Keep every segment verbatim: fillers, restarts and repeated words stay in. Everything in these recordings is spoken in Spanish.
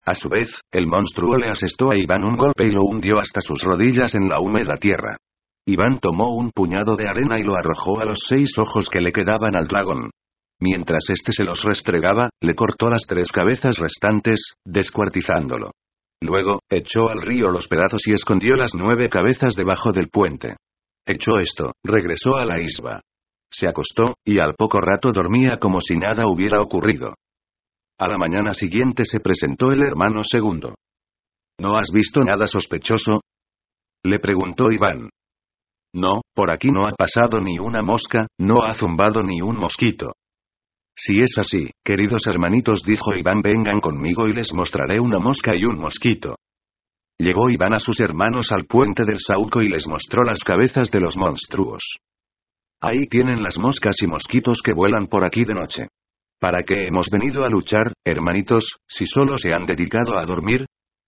A su vez, el monstruo le asestó a Iván un golpe y lo hundió hasta sus rodillas en la húmeda tierra. Iván tomó un puñado de arena y lo arrojó a los seis ojos que le quedaban al dragón. Mientras éste se los restregaba, le cortó las tres cabezas restantes, descuartizándolo. Luego, echó al río los pedazos y escondió las nueve cabezas debajo del puente. Hecho esto, regresó a la isba. Se acostó, y al poco rato dormía como si nada hubiera ocurrido. A la mañana siguiente se presentó el hermano segundo. ¿No has visto nada sospechoso?, le preguntó Iván. No, por aquí no ha pasado ni una mosca, no ha zumbado ni un mosquito. Si es así, queridos hermanitos, dijo Iván, vengan conmigo y les mostraré una mosca y un mosquito. Llevó Iván a sus hermanos al puente del Saúco y les mostró las cabezas de los monstruos. Ahí tienen las moscas y mosquitos que vuelan por aquí de noche. ¿Para qué hemos venido a luchar, hermanitos, si solo se han dedicado a dormir?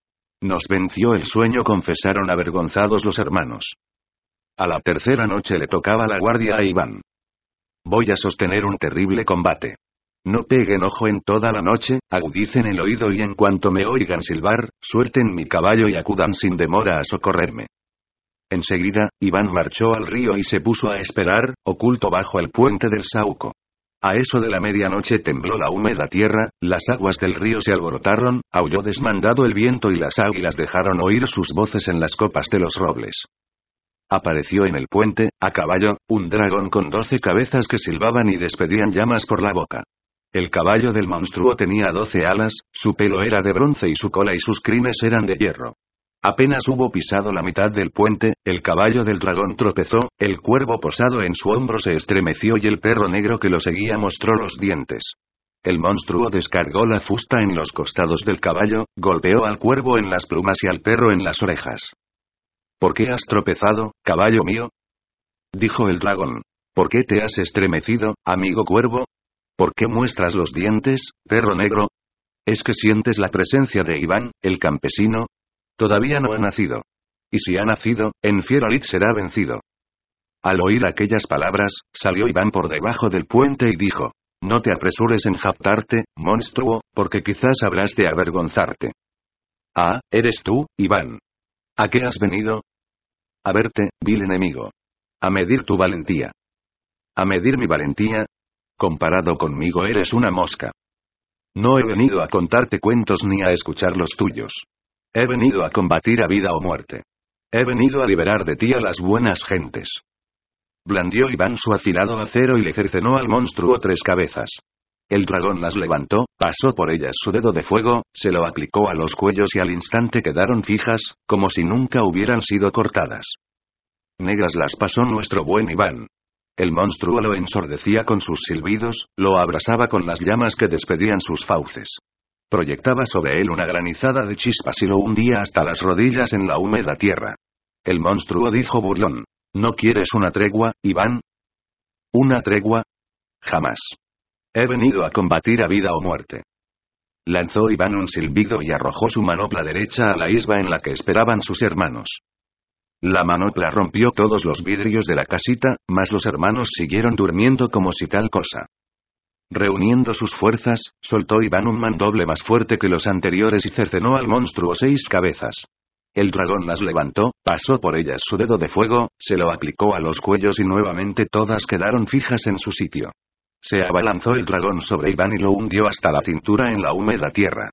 Nos venció el sueño, confesaron avergonzados los hermanos. A la tercera noche le tocaba la guardia a Iván. Voy a sostener un terrible combate. No peguen ojo en toda la noche, agudicen el oído y en cuanto me oigan silbar, suelten mi caballo y acudan sin demora a socorrerme. Enseguida, Iván marchó al río y se puso a esperar, oculto bajo el puente del Saúco. A eso de la medianoche tembló la húmeda tierra, las aguas del río se alborotaron, aulló desmandado el viento y las águilas dejaron oír sus voces en las copas de los robles. Apareció en el puente, a caballo, un dragón con doce cabezas que silbaban y despedían llamas por la boca. El caballo del monstruo tenía doce alas, su pelo era de bronce y su cola y sus crines eran de hierro. Apenas hubo pisado la mitad del puente, el caballo del dragón tropezó, el cuervo posado en su hombro se estremeció y el perro negro que lo seguía mostró los dientes. El monstruo descargó la fusta en los costados del caballo, golpeó al cuervo en las plumas y al perro en las orejas. ¿Por qué has tropezado, caballo mío?, dijo el dragón. ¿Por qué te has estremecido, amigo cuervo? ¿Por qué muestras los dientes, perro negro? ¿Es que sientes la presencia de Iván, el campesino? Todavía no ha nacido. Y si ha nacido, en Fierolid será vencido. Al oír aquellas palabras, salió Iván por debajo del puente y dijo: No te apresures en jactarte, monstruo, porque quizás habrás de avergonzarte. Ah, ¿eres tú, Iván? ¿A qué has venido? A verte, vil enemigo. A medir tu valentía. ¿A medir mi valentía? Comparado conmigo eres una mosca. No he venido a contarte cuentos ni a escuchar los tuyos. He venido a combatir a vida o muerte. He venido a liberar de ti a las buenas gentes. Blandió Iván su afilado acero y le cercenó al monstruo tres cabezas. El dragón las levantó, pasó por ellas su dedo de fuego, se lo aplicó a los cuellos y al instante quedaron fijas, como si nunca hubieran sido cortadas. Negras las pasó nuestro buen Iván. El monstruo lo ensordecía con sus silbidos, lo abrasaba con las llamas que despedían sus fauces. Proyectaba sobre él una granizada de chispas y lo hundía hasta las rodillas en la húmeda tierra. El monstruo dijo burlón: ¿No quieres una tregua, Iván? ¿Una tregua? Jamás. He venido a combatir a vida o muerte. Lanzó Iván un silbido y arrojó su manopla derecha a la isba en la que esperaban sus hermanos. La manopla rompió todos los vidrios de la casita, mas los hermanos siguieron durmiendo como si tal cosa. Reuniendo sus fuerzas, soltó Iván un mandoble más fuerte que los anteriores y cercenó al monstruo seis cabezas. El dragón las levantó, pasó por ellas su dedo de fuego, se lo aplicó a los cuellos y nuevamente todas quedaron fijas en su sitio. Se abalanzó el dragón sobre Iván y lo hundió hasta la cintura en la húmeda tierra.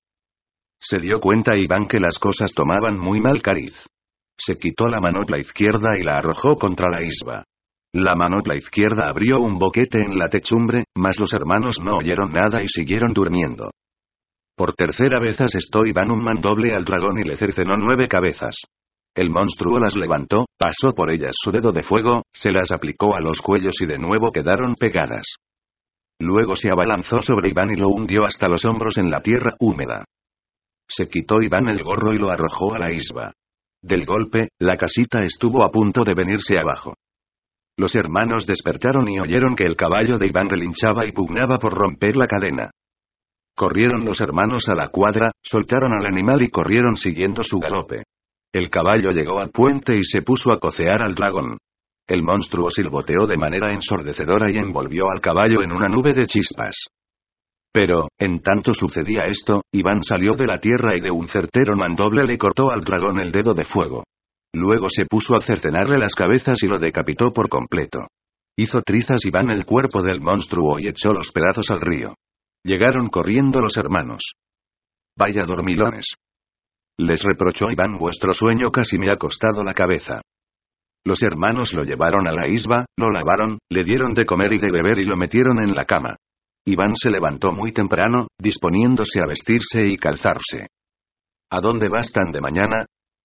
Se dio cuenta Iván que las cosas tomaban muy mal cariz. Se quitó la manopla izquierda y la arrojó contra la isba. La manopla izquierda abrió un boquete en la techumbre, mas los hermanos no oyeron nada y siguieron durmiendo. Por tercera vez asestó Iván un mandoble al dragón y le cercenó nueve cabezas. El monstruo las levantó, pasó por ellas su dedo de fuego, se las aplicó a los cuellos y de nuevo quedaron pegadas. Luego se abalanzó sobre Iván y lo hundió hasta los hombros en la tierra húmeda. Se quitó Iván el gorro y lo arrojó a la isba. Del golpe, la casita estuvo a punto de venirse abajo. Los hermanos despertaron y oyeron que el caballo de Iván relinchaba y pugnaba por romper la cadena. Corrieron los hermanos a la cuadra, soltaron al animal y corrieron siguiendo su galope. El caballo llegó al puente y se puso a cocear al dragón. El monstruo silboteó de manera ensordecedora y envolvió al caballo en una nube de chispas. Pero, en tanto sucedía esto, Iván salió de la tierra y de un certero mandoble le cortó al dragón el dedo de fuego. Luego se puso a cercenarle las cabezas y lo decapitó por completo. Hizo trizas Iván el cuerpo del monstruo y echó los pedazos al río. Llegaron corriendo los hermanos. «Vaya dormilones», les reprochó Iván, «vuestro sueño casi me ha costado la cabeza». Los hermanos lo llevaron a la isba, lo lavaron, le dieron de comer y de beber y lo metieron en la cama. Iván se levantó muy temprano, disponiéndose a vestirse y calzarse. «¿A dónde vas tan de mañana?»,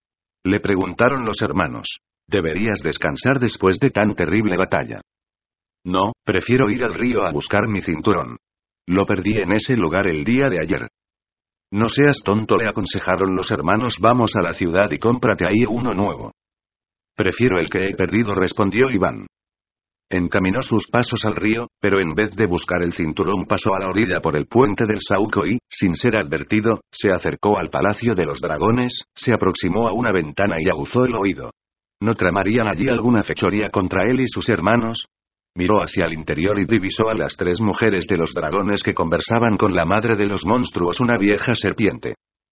le preguntaron los hermanos. «Deberías descansar después de tan terrible batalla». «No, prefiero ir al río a buscar mi cinturón. Lo perdí en ese lugar el día de ayer». «No seas tonto», le aconsejaron los hermanos, «vamos a la ciudad y cómprate ahí uno nuevo». «Prefiero el que he perdido», respondió Iván. Encaminó sus pasos al río, pero en vez de buscar el cinturón pasó a la orilla por el puente del Saúco y, sin ser advertido, se acercó al palacio de los dragones, se aproximó a una ventana y aguzó el oído. ¿No tramarían allí alguna fechoría contra él y sus hermanos? Miró hacia el interior y divisó a las tres mujeres de los dragones que conversaban con la madre de los monstruos, una vieja serpiente.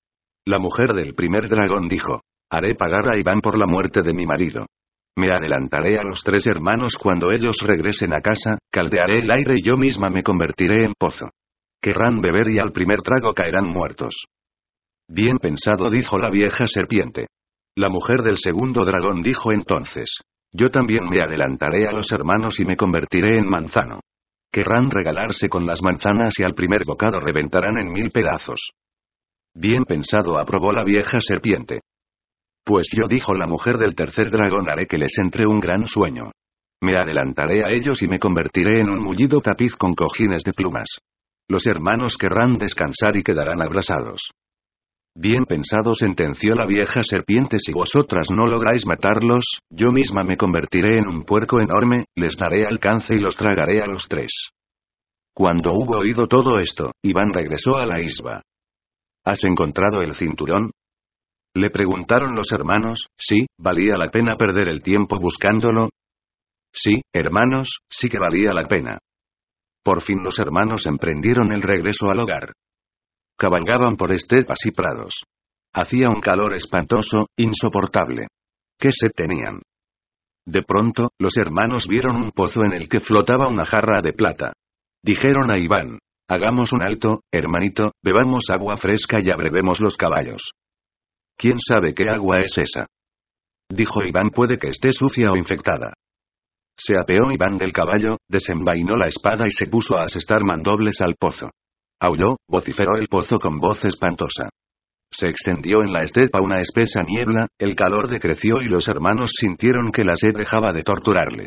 La mujer del primer dragón dijo: «Haré pagar a Iván por la muerte de mi marido. Me adelantaré a los tres hermanos cuando ellos regresen a casa, caldearé el aire y yo misma me convertiré en pozo. Querrán beber y al primer trago caerán muertos». «Bien pensado», dijo la vieja serpiente. La mujer del segundo dragón dijo entonces: «Yo también me adelantaré a los hermanos y me convertiré en manzano. Querrán regalarse con las manzanas y al primer bocado reventarán en mil pedazos». «Bien pensado», aprobó la vieja serpiente. «Pues yo», dijo la mujer del tercer dragón, «haré que les entre un gran sueño. Me adelantaré a ellos y me convertiré en un mullido tapiz con cojines de plumas. Los hermanos querrán descansar y quedarán abrasados». «Bien pensado», sentenció la vieja serpiente, «si vosotras no lográis matarlos, yo misma me convertiré en un puerco enorme, les daré alcance y los tragaré a los tres». Cuando hubo oído todo esto, Iván regresó a la isba. «¿Has encontrado el cinturón?», le preguntaron los hermanos. «Sí, valía la pena perder el tiempo buscándolo». «Sí, hermanos, sí que valía la pena». Por fin los hermanos emprendieron el regreso al hogar. Cabalgaban por estepas y prados. Hacía un calor espantoso, insoportable. ¿Qué sed tenían? De pronto, los hermanos vieron un pozo en el que flotaba una jarra de plata. Dijeron a Iván: «Hagamos un alto, hermanito, bebamos agua fresca y abrevemos los caballos». «¿Quién sabe qué agua es esa?», dijo Iván, «puede que esté sucia o infectada». Se apeó Iván del caballo, desenvainó la espada y se puso a asestar mandobles al pozo. Aulló, vociferó el pozo con voz espantosa. Se extendió en la estepa una espesa niebla, el calor decreció y los hermanos sintieron que la sed dejaba de torturarles.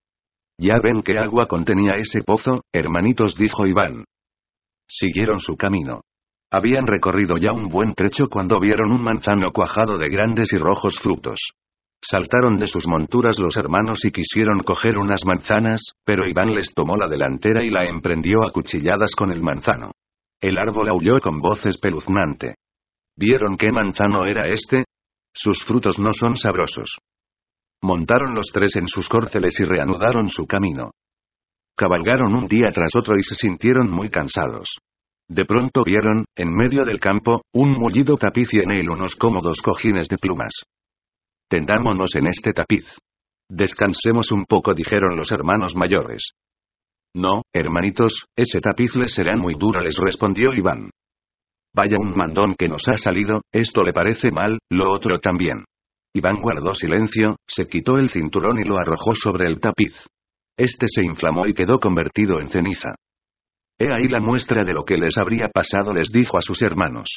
«Ya ven qué agua contenía ese pozo, hermanitos», dijo Iván. Siguieron su camino. Habían recorrido ya un buen trecho cuando vieron un manzano cuajado de grandes y rojos frutos. Saltaron de sus monturas los hermanos y quisieron coger unas manzanas, pero Iván les tomó la delantera y la emprendió a cuchilladas con el manzano. El árbol aulló con voz espeluznante. ¿Vieron qué manzano era este? Sus frutos no son sabrosos. Montaron los tres en sus córceles y reanudaron su camino. Cabalgaron un día tras otro y se sintieron muy cansados. De pronto vieron, en medio del campo, un mullido tapiz y en él unos cómodos cojines de plumas. «Tendámonos en este tapiz. Descansemos un poco», dijeron los hermanos mayores. «No, hermanitos, ese tapiz les será muy duro», les respondió Iván. «Vaya un mandón que nos ha salido, esto le parece mal, lo otro también». Iván guardó silencio, se quitó el cinturón y lo arrojó sobre el tapiz. Este se inflamó y quedó convertido en ceniza. «He ahí la muestra de lo que les habría pasado», les dijo a sus hermanos.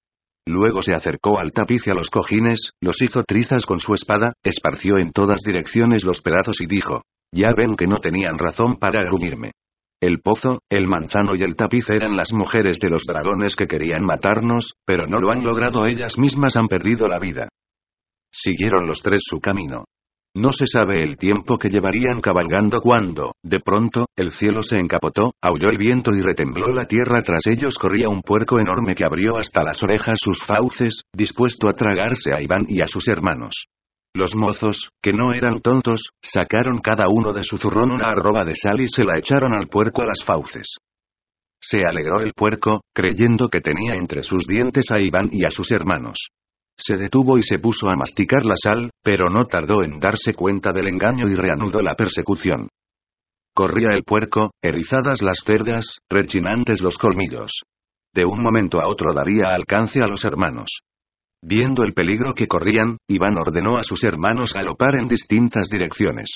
Luego se acercó al tapiz y a los cojines, los hizo trizas con su espada, esparció en todas direcciones los pedazos y dijo: «Ya ven que no tenían razón para gruñirme. El pozo, el manzano y el tapiz eran las mujeres de los dragones que querían matarnos, pero no lo han logrado, ellas mismas han perdido la vida». Siguieron los tres su camino. No se sabe el tiempo que llevarían cabalgando cuando, de pronto, el cielo se encapotó, aulló el viento y retembló la tierra. Tras ellos corría un puerco enorme que abrió hasta las orejas sus fauces, dispuesto a tragarse a Iván y a sus hermanos. Los mozos, que no eran tontos, sacaron cada uno de su zurrón una arroba de sal y se la echaron al puerco a las fauces. Se alegró el puerco, creyendo que tenía entre sus dientes a Iván y a sus hermanos. Se detuvo y se puso a masticar la sal, pero no tardó en darse cuenta del engaño y reanudó la persecución. Corría el puerco, erizadas las cerdas, rechinantes los colmillos. De un momento a otro daría alcance a los hermanos. Viendo el peligro que corrían, Iván ordenó a sus hermanos galopar en distintas direcciones.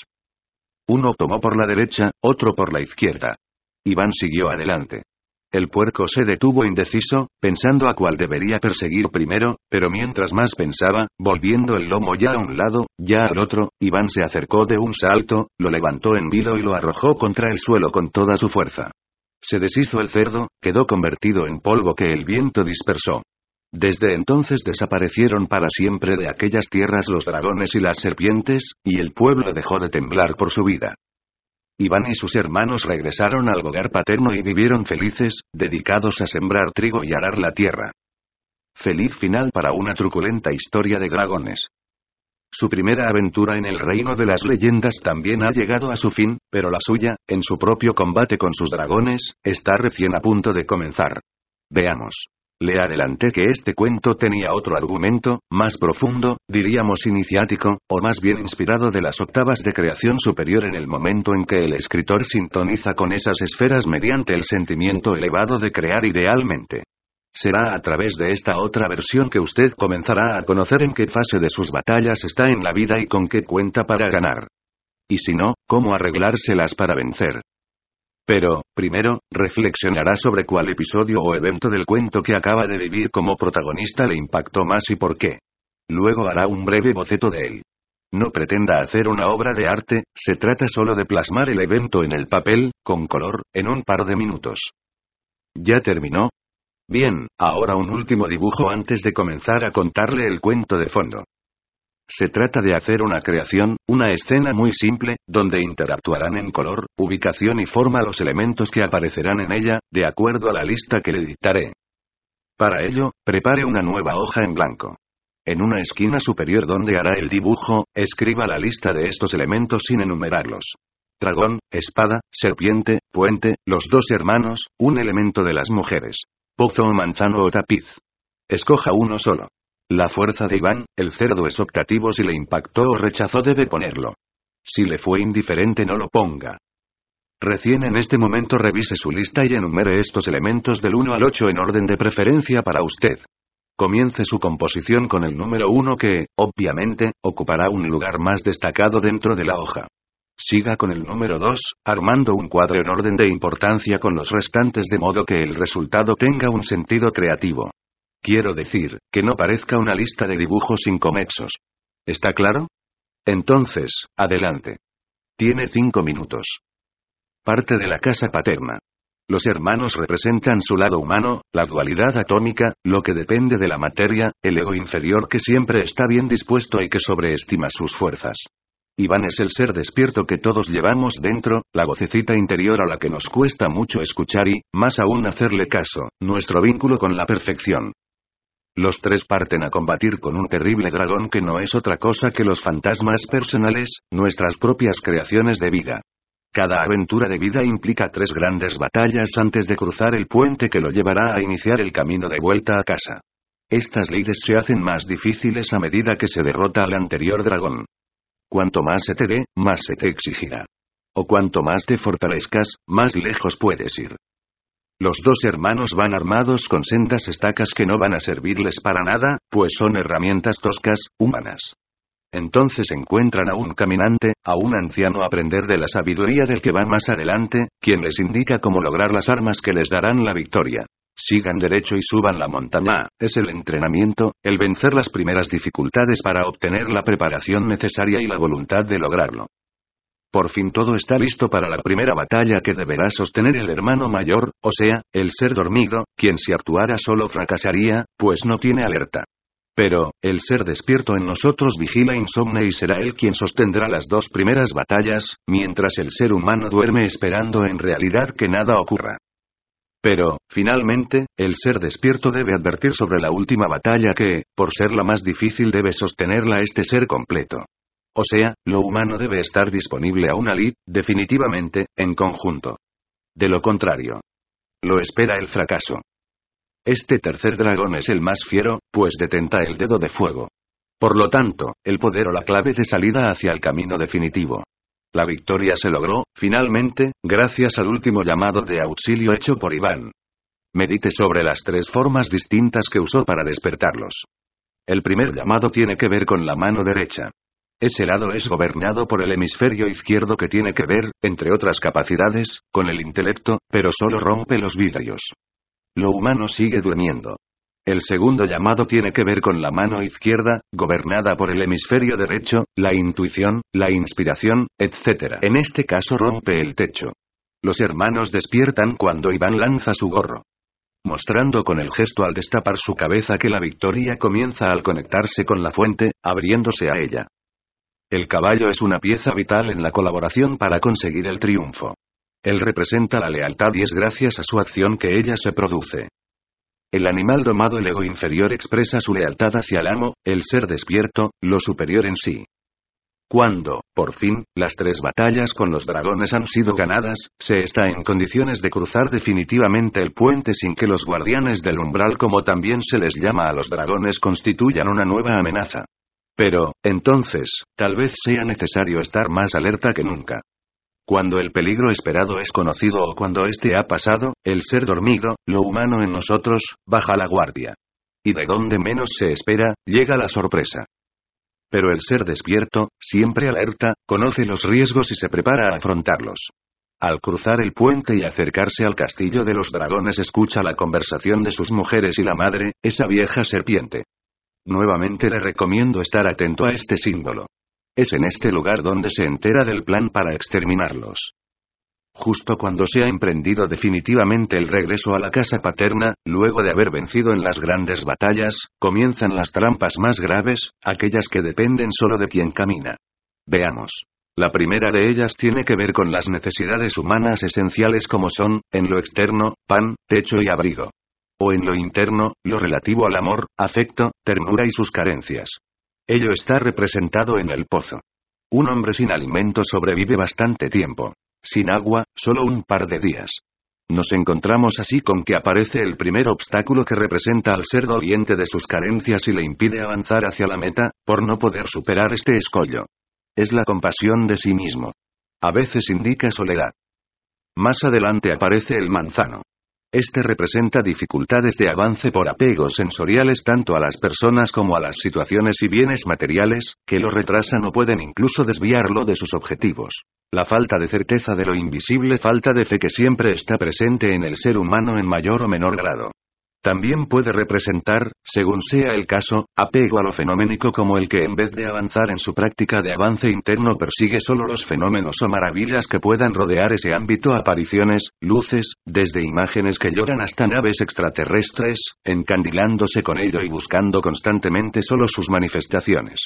Uno tomó por la derecha, otro por la izquierda. Iván siguió adelante. El puerco se detuvo indeciso, pensando a cuál debería perseguir primero, pero mientras más pensaba, volviendo el lomo ya a un lado, ya al otro, Iván se acercó de un salto, lo levantó en vilo y lo arrojó contra el suelo con toda su fuerza. Se deshizo el cerdo, quedó convertido en polvo que el viento dispersó. Desde entonces desaparecieron para siempre de aquellas tierras los dragones y las serpientes, y el pueblo dejó de temblar por su vida. Iván y sus hermanos regresaron al hogar paterno y vivieron felices, dedicados a sembrar trigo y arar la tierra. Feliz final para una truculenta historia de dragones. Su primera aventura en el reino de las leyendas también ha llegado a su fin, pero la suya, en su propio combate con sus dragones, está recién a punto de comenzar. Veamos. Le adelanté que este cuento tenía otro argumento, más profundo, diríamos iniciático, o más bien inspirado de las octavas de creación superior en el momento en que el escritor sintoniza con esas esferas mediante el sentimiento elevado de crear idealmente. Será a través de esta otra versión que usted comenzará a conocer en qué fase de sus batallas está en la vida y con qué cuenta para ganar. Y si no, cómo arreglárselas para vencer. Pero, primero, reflexionará sobre cuál episodio o evento del cuento que acaba de vivir como protagonista le impactó más y por qué. Luego hará un breve boceto de él. No pretenda hacer una obra de arte, se trata solo de plasmar el evento en el papel, con color, en un par de minutos. ¿Ya terminó? Bien, ahora un último dibujo antes de comenzar a contarle el cuento de fondo. Se trata de hacer una creación, una escena muy simple, donde interactuarán en color, ubicación y forma los elementos que aparecerán en ella, de acuerdo a la lista que le dictaré. Para ello, prepare una nueva hoja en blanco. En una esquina superior donde hará el dibujo, escriba la lista de estos elementos sin enumerarlos. Dragón, espada, serpiente, puente, los dos hermanos, un elemento de las mujeres. Pozo o manzano o tapiz. Escoja uno solo. La fuerza de Iván, el cerdo es optativo, si le impactó o rechazó debe ponerlo. Si le fue indiferente no lo ponga. Recién en este momento revise su lista y enumere estos elementos del uno al ocho en orden de preferencia para usted. Comience su composición con el número uno que, obviamente, ocupará un lugar más destacado dentro de la hoja. Siga con el número dos, armando un cuadro en orden de importancia con los restantes de modo que el resultado tenga un sentido creativo. Quiero decir, que no parezca una lista de dibujos inconexos. ¿Está claro? Entonces, adelante. Tiene cinco minutos. Parte de la casa paterna. Los hermanos representan su lado humano, la dualidad atómica, lo que depende de la materia, el ego inferior que siempre está bien dispuesto y que sobreestima sus fuerzas. Iván es el ser despierto que todos llevamos dentro, la vocecita interior a la que nos cuesta mucho escuchar y, más aún hacerle caso, nuestro vínculo con la perfección. Los tres parten a combatir con un terrible dragón que no es otra cosa que los fantasmas personales, nuestras propias creaciones de vida. Cada aventura de vida implica tres grandes batallas antes de cruzar el puente que lo llevará a iniciar el camino de vuelta a casa. Estas lides se hacen más difíciles a medida que se derrota al anterior dragón. Cuanto más se te dé, más se te exigirá. O cuanto más te fortalezcas, más lejos puedes ir. Los dos hermanos van armados con sendas estacas que no van a servirles para nada, pues son herramientas toscas, humanas. Entonces encuentran a un caminante, a un anciano aprender de la sabiduría del que va más adelante, quien les indica cómo lograr las armas que les darán la victoria. Sigan derecho y suban la montaña, es el entrenamiento, el vencer las primeras dificultades para obtener la preparación necesaria y la voluntad de lograrlo. Por fin todo está listo para la primera batalla que deberá sostener el hermano mayor, o sea, el ser dormido, quien si actuara solo fracasaría, pues no tiene alerta. Pero, el ser despierto en nosotros vigila insomne y será él quien sostendrá las dos primeras batallas, mientras el ser humano duerme esperando en realidad que nada ocurra. Pero, finalmente, el ser despierto debe advertir sobre la última batalla que, por ser la más difícil debe sostenerla este ser completo. O sea, lo humano debe estar disponible a una lid, definitivamente, en conjunto. De lo contrario. lo espera el fracaso. Este tercer dragón es el más fiero, pues detenta el dedo de fuego. Por lo tanto, el poder o la clave de salida hacia el camino definitivo. La victoria se logró, finalmente, gracias al último llamado de auxilio hecho por Iván. Medite sobre las tres formas distintas que usó para despertarlos. El primer llamado tiene que ver con la mano derecha. Ese lado es gobernado por el hemisferio izquierdo que tiene que ver, entre otras capacidades, con el intelecto, pero solo rompe los vidrios. Lo humano sigue durmiendo. El segundo llamado tiene que ver con la mano izquierda, gobernada por el hemisferio derecho, la intuición, la inspiración, etcétera. En este caso rompe el techo. Los hermanos despiertan cuando Iván lanza su gorro, mostrando con el gesto al destapar su cabeza que la victoria comienza al conectarse con la fuente, abriéndose a ella. El caballo es una pieza vital en la colaboración para conseguir el triunfo. Él representa la lealtad y es gracias a su acción que ella se produce. El animal domado, el ego inferior, expresa su lealtad hacia el amo, el ser despierto, lo superior en sí. Cuando, por fin, las tres batallas con los dragones han sido ganadas, se está en condiciones de cruzar definitivamente el puente sin que los guardianes del umbral, como también se les llama a los dragones, constituyan una nueva amenaza. Pero, entonces, tal vez sea necesario estar más alerta que nunca. Cuando el peligro esperado es conocido o cuando este ha pasado, el ser dormido, lo humano en nosotros, baja la guardia. Y de donde menos se espera, llega la sorpresa. Pero el ser despierto, siempre alerta, conoce los riesgos y se prepara a afrontarlos. Al cruzar el puente y acercarse al castillo de los dragones, escucha la conversación de sus mujeres y la madre, esa vieja serpiente. Nuevamente le recomiendo estar atento a este símbolo. Es en este lugar donde se entera del plan para exterminarlos. Justo cuando se ha emprendido definitivamente el regreso a la casa paterna, luego de haber vencido en las grandes batallas, comienzan las trampas más graves, aquellas que dependen solo de quien camina. Veamos. La primera de ellas tiene que ver con las necesidades humanas esenciales, como son, en lo externo, pan, techo y abrigo. O en lo interno, lo relativo al amor, afecto, ternura y sus carencias. Ello está representado en el pozo. Un hombre sin alimento sobrevive bastante tiempo. Sin agua, solo un par de días. Nos encontramos así con que aparece el primer obstáculo que representa al ser doliente de sus carencias y le impide avanzar hacia la meta, por no poder superar este escollo. Es la compasión de sí mismo. A veces indica soledad. Más adelante aparece el manzano. Este representa dificultades de avance por apegos sensoriales tanto a las personas como a las situaciones y bienes materiales, que lo retrasan o pueden incluso desviarlo de sus objetivos. La falta de certeza de lo invisible, falta de fe que siempre está presente en el ser humano en mayor o menor grado. También puede representar, según sea el caso, apego a lo fenoménico, como el que en vez de avanzar en su práctica de avance interno persigue solo los fenómenos o maravillas que puedan rodear ese ámbito, apariciones, luces, desde imágenes que lloran hasta naves extraterrestres, encandilándose con ello y buscando constantemente solo sus manifestaciones.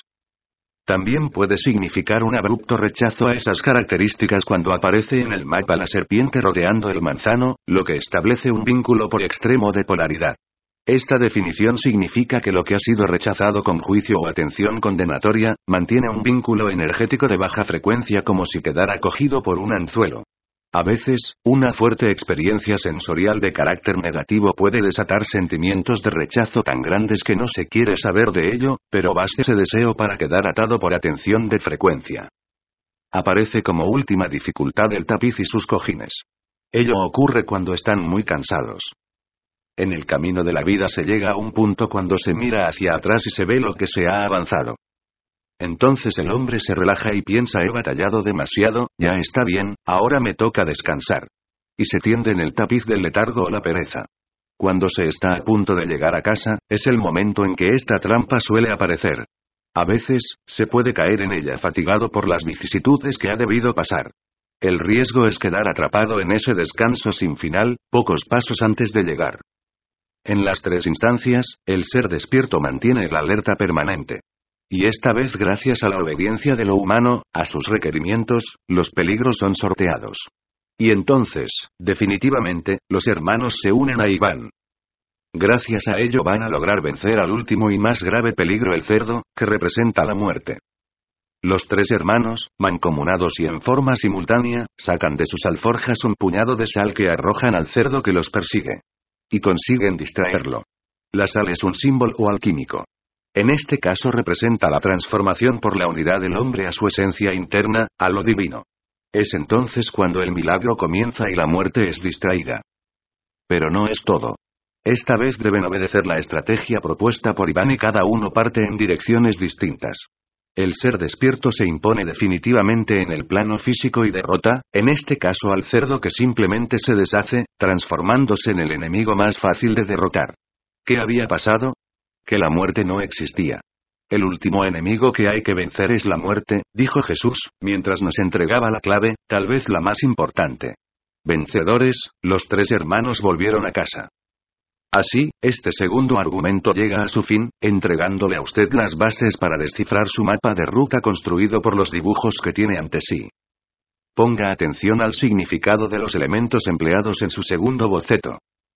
También puede significar un abrupto rechazo a esas características cuando aparece en el mapa la serpiente rodeando el manzano, lo que establece un vínculo por extremo de polaridad. Esta definición significa que lo que ha sido rechazado con juicio o atención condenatoria, mantiene un vínculo energético de baja frecuencia, como si quedara cogido por un anzuelo. A veces, una fuerte experiencia sensorial de carácter negativo puede desatar sentimientos de rechazo tan grandes que no se quiere saber de ello, pero basta ese deseo para quedar atado por atención de frecuencia. Aparece como última dificultad el tapiz y sus cojines. Ello ocurre cuando están muy cansados. En el camino de la vida se llega a un punto cuando se mira hacia atrás y se ve lo que se ha avanzado. Entonces el hombre se relaja y piensa: he batallado demasiado, ya está bien, ahora me toca descansar. Y se tiende en el tapiz del letargo o la pereza. Cuando se está a punto de llegar a casa, es el momento en que esta trampa suele aparecer. A veces, se puede caer en ella fatigado por las vicisitudes que ha debido pasar. El riesgo es quedar atrapado en ese descanso sin final, pocos pasos antes de llegar. En las tres instancias, el ser despierto mantiene la alerta permanente. Y esta vez, gracias a la obediencia de lo humano, a sus requerimientos, los peligros son sorteados. Y entonces, definitivamente, los hermanos se unen a Iván. Gracias a ello van a lograr vencer al último y más grave peligro, el cerdo, que representa la muerte. Los tres hermanos, mancomunados y en forma simultánea, sacan de sus alforjas un puñado de sal que arrojan al cerdo que los persigue. Y consiguen distraerlo. La sal es un símbolo alquímico. En este caso representa la transformación por la unidad del hombre a su esencia interna, a lo divino. Es entonces cuando el milagro comienza y la muerte es distraída. Pero no es todo. Esta vez deben obedecer la estrategia propuesta por Iván y cada uno parte en direcciones distintas. El ser despierto se impone definitivamente en el plano físico y derrota, en este caso al cerdo que simplemente se deshace, transformándose en el enemigo más fácil de derrotar. ¿Qué había pasado? Que la muerte no existía. El último enemigo que hay que vencer es la muerte, dijo Jesús, mientras nos entregaba la clave, tal vez la más importante. Vencedores, los tres hermanos volvieron a casa. Así, este segundo argumento llega a su fin, entregándole a usted las bases para descifrar su mapa de ruta construido por los dibujos que tiene ante sí. Ponga atención al significado de los elementos empleados en su segundo boceto.